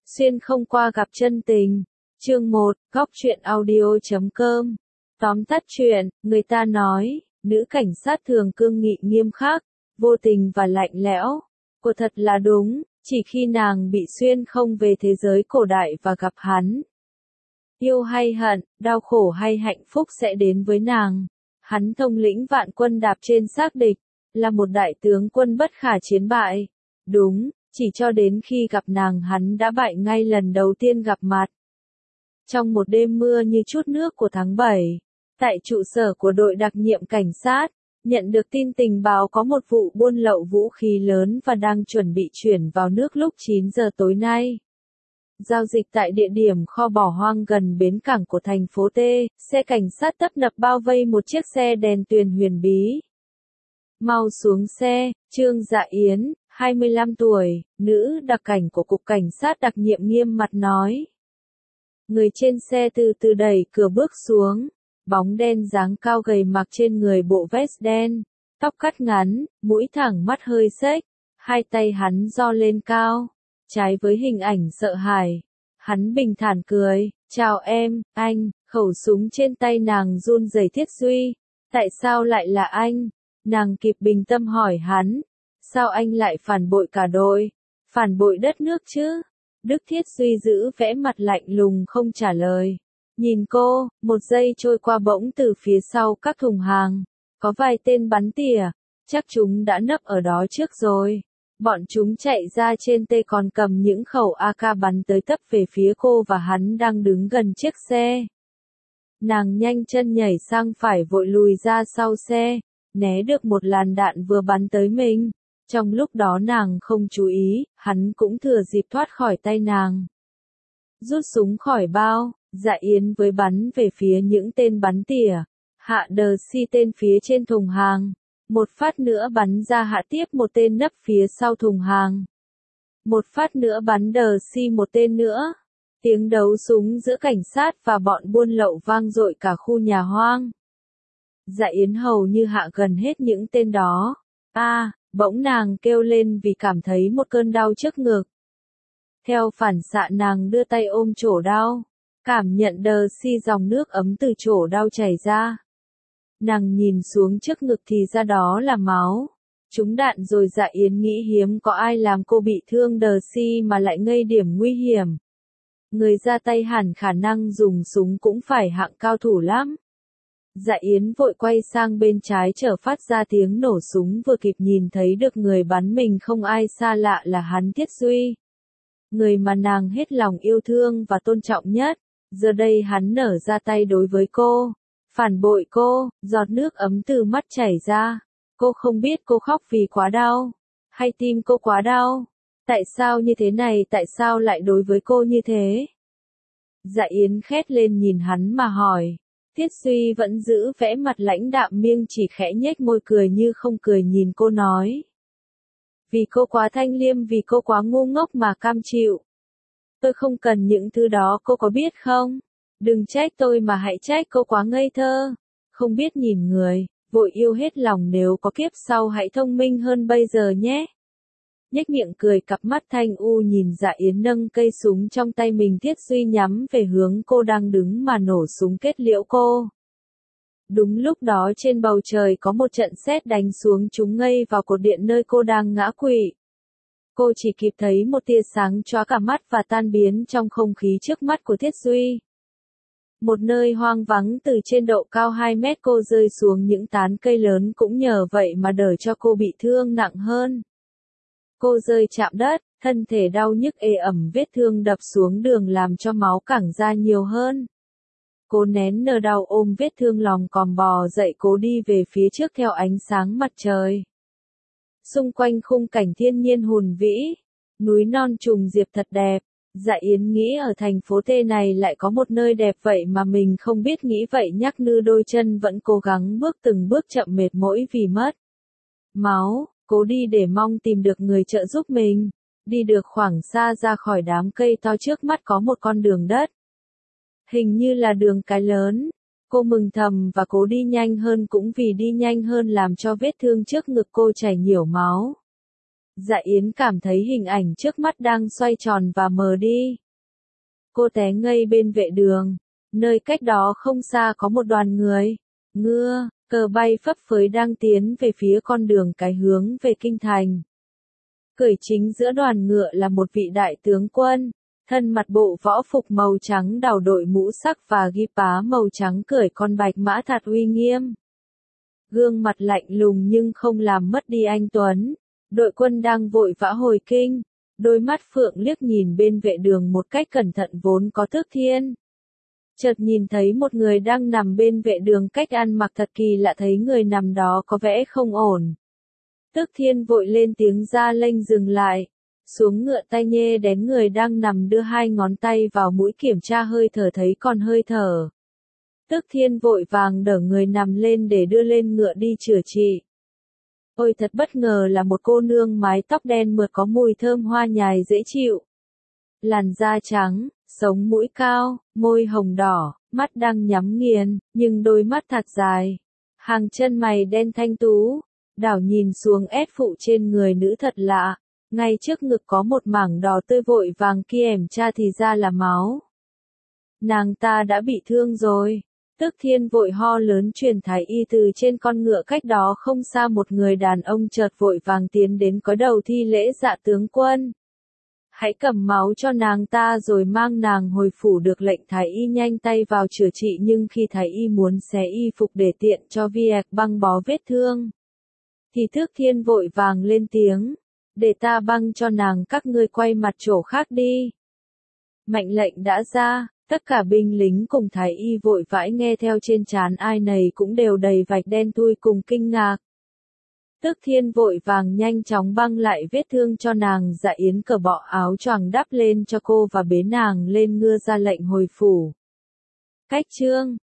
Xuyên không qua gặp chân tình. Chương 1, Góc truyện audio.com. Tóm tắt chuyện, người ta nói, nữ cảnh sát thường cương nghị nghiêm khắc, vô tình và lạnh lẽo. Cô thật là đúng, chỉ khi nàng bị xuyên không về thế giới cổ đại và gặp hắn. Yêu hay hận, đau khổ hay hạnh phúc sẽ đến với nàng. Hắn thông lĩnh vạn quân đạp trên xác địch, là một đại tướng quân bất khả chiến bại. Đúng, chỉ cho đến khi gặp nàng hắn đã bại ngay lần đầu tiên gặp mặt. Trong một đêm mưa như chút nước của tháng 7, tại trụ sở của đội đặc nhiệm cảnh sát, nhận được tin tình báo có một vụ buôn lậu vũ khí lớn và đang chuẩn bị chuyển vào nước lúc 9 giờ tối nay. Giao dịch tại địa điểm kho bỏ hoang gần bến cảng của thành phố T, xe cảnh sát tấp nập bao vây một chiếc xe đèn tuyền huyền bí. Mau xuống xe, Trương Dạ Yến, 25 tuổi, nữ đặc cảnh của Cục Cảnh sát đặc nhiệm nghiêm mặt nói. Người trên xe từ từ đẩy cửa bước xuống, bóng đen dáng cao gầy mặc trên người bộ vest đen, tóc cắt ngắn, mũi thẳng mắt hơi xếch, hai tay hắn giơ lên cao, trái với hình ảnh sợ hãi. Hắn bình thản cười, chào em, anh, khẩu súng trên tay nàng run rẩy. Thiết Duy, tại sao lại là anh? Nàng kịp bình tâm hỏi hắn, sao anh lại phản bội cả đội, phản bội đất nước chứ? Đức Thiết Duy giữ vẻ mặt lạnh lùng không trả lời. Nhìn cô, một giây trôi qua bỗng từ phía sau các thùng hàng, có vài tên bắn tỉa, chắc chúng đã nấp ở đó trước rồi. Bọn chúng chạy ra trên tay còn cầm những khẩu AK bắn tới tấp về phía cô và hắn đang đứng gần chiếc xe. Nàng nhanh chân nhảy sang phải vội lùi ra sau xe, né được một làn đạn vừa bắn tới mình. Trong lúc đó nàng không chú ý, hắn cũng thừa dịp thoát khỏi tay nàng. Rút súng khỏi bao, Dạ Yến với bắn về phía những tên bắn tỉa, hạ đờ si tên phía trên thùng hàng. Một phát nữa bắn ra hạ tiếp một tên nấp phía sau thùng hàng. Một phát nữa bắn đờ si một tên nữa. Tiếng đấu súng giữa cảnh sát và bọn buôn lậu vang dội cả khu nhà hoang. Dạ Yến hầu như hạ gần hết những tên đó. Bỗng nàng kêu lên vì cảm thấy một cơn đau trước ngực. Theo phản xạ nàng đưa tay ôm chỗ đau, cảm nhận đờ si dòng nước ấm từ chỗ đau chảy ra. Nàng nhìn xuống trước ngực thì ra đó là máu. Trúng đạn rồi. Dạ Yến nghĩ hiếm có ai làm cô bị thương đờ si mà lại ngây điểm nguy hiểm. Người ra tay hẳn khả năng dùng súng cũng phải hạng cao thủ lắm. Dạ Yến vội quay sang bên trái chợt phát ra tiếng nổ súng, vừa kịp nhìn thấy được người bắn mình không ai xa lạ là hắn Thiết Duy. Người mà nàng hết lòng yêu thương và tôn trọng nhất, giờ đây hắn nở ra tay đối với cô. Phản bội cô, giọt nước ấm từ mắt chảy ra. Cô không biết cô khóc vì quá đau, hay tim cô quá đau. Tại sao như thế này, tại sao lại đối với cô như thế? Dạ Yến khét lên nhìn hắn mà hỏi. Thiết Duy vẫn giữ vẻ mặt lãnh đạm miêng chỉ khẽ nhếch môi cười như không cười nhìn cô nói. Vì cô quá thanh liêm, vì cô quá ngu ngốc mà cam chịu. Tôi không cần những thứ đó, cô có biết không? Đừng trách tôi mà hãy trách cô quá ngây thơ. Không biết nhìn người, vội yêu hết lòng, nếu có kiếp sau hãy thông minh hơn bây giờ nhé. Nhếch miệng cười, cặp mắt thanh u nhìn Dạ Yến nâng cây súng trong tay mình. Thiết Duy nhắm về hướng cô đang đứng mà nổ súng kết liễu cô. Đúng lúc đó trên bầu trời có một trận sét đánh xuống, trúng ngay vào cột điện nơi cô đang ngã quỵ. Cô chỉ kịp thấy một tia sáng chóa cả mắt và tan biến trong không khí trước mắt của Thiết Duy. Một nơi hoang vắng, từ trên độ cao 2 mét cô rơi xuống những tán cây lớn, cũng nhờ vậy mà đỡ cho cô bị thương nặng hơn. Cô rơi chạm đất, thân thể đau nhức ê ẩm, vết thương đập xuống đường làm cho máu cẳng ra nhiều hơn. Cô nén nở đau ôm vết thương lòm còm bò dậy, cố đi về phía trước theo ánh sáng mặt trời. Xung quanh khung cảnh thiên nhiên hùng vĩ, núi non trùng diệp thật đẹp. Dạ Yến nghĩ ở thành phố T này lại có một nơi đẹp vậy mà mình không biết, nghĩ vậy nhắc nư đôi chân vẫn cố gắng bước từng bước chậm mệt mỏi vì mất máu. Cố đi để mong tìm được người trợ giúp mình. Đi được khoảng xa ra khỏi đám cây to trước mắt có một con đường đất. Hình như là đường cái lớn. Cô mừng thầm và cố đi nhanh hơn, cũng vì đi nhanh hơn làm cho vết thương trước ngực cô chảy nhiều máu. Dạ Yến cảm thấy hình ảnh trước mắt đang xoay tròn và mờ đi. Cô té ngây bên vệ đường, nơi cách đó không xa có một đoàn người. Ngựa, cờ bay phấp phới đang tiến về phía con đường cái hướng về kinh thành. Cởi chính giữa đoàn ngựa là một vị đại tướng quân, thân mặc bộ võ phục màu trắng đào đội mũ sắc và ghi pá màu trắng cưỡi con bạch mã thật uy nghiêm. Gương mặt lạnh lùng nhưng không làm mất đi anh tuấn. Đội quân đang vội vã hồi kinh, đôi mắt phượng liếc nhìn bên vệ đường một cách cẩn thận vốn có Tước Thiên. Chợt nhìn thấy một người đang nằm bên vệ đường cách ăn mặc thật kỳ lạ, thấy người nằm đó có vẻ không ổn. Tước Thiên vội lên tiếng ra lệnh dừng lại, xuống ngựa tay nhê đến người đang nằm đưa hai ngón tay vào mũi kiểm tra hơi thở, thấy còn hơi thở. Tước Thiên vội vàng đỡ người nằm lên để đưa lên ngựa đi chữa trị. Ôi thật bất ngờ là một cô nương mái tóc đen mượt có mùi thơm hoa nhài dễ chịu. Làn da trắng, sống mũi cao, môi hồng đỏ, mắt đang nhắm nghiền, nhưng đôi mắt thật dài. Hàng chân mày đen thanh tú, đảo nhìn xuống ép phụ trên người nữ thật lạ. Ngay trước ngực có một mảng đỏ tươi, vội vàng kiểm tra thì ra là máu. Nàng ta đã bị thương rồi. Tước Thiên vội ho lớn truyền thái y từ trên con ngựa cách đó không xa. Một người đàn ông chợt vội vàng tiến đến cúi đầu thi lễ: Dạ tướng quân, hãy cầm máu cho nàng ta rồi mang nàng hồi phủ. Được lệnh thái y nhanh tay vào chữa trị, nhưng khi thái y muốn xé y phục để tiện cho việc băng bó vết thương, thì Tước Thiên vội vàng lên tiếng: để ta băng cho nàng, các ngươi quay mặt chỗ khác đi. Mệnh lệnh đã ra. Tất cả binh lính cùng thái y vội vãi nghe theo, trên trán ai nấy cũng đều đầy vạch đen thui cùng kinh ngạc. Tước Thiên vội vàng nhanh chóng băng lại vết thương cho nàng. Dạ Yến cởi bỏ áo choàng đắp lên cho cô và bế nàng lên ngựa ra lệnh hồi phủ. Cách chương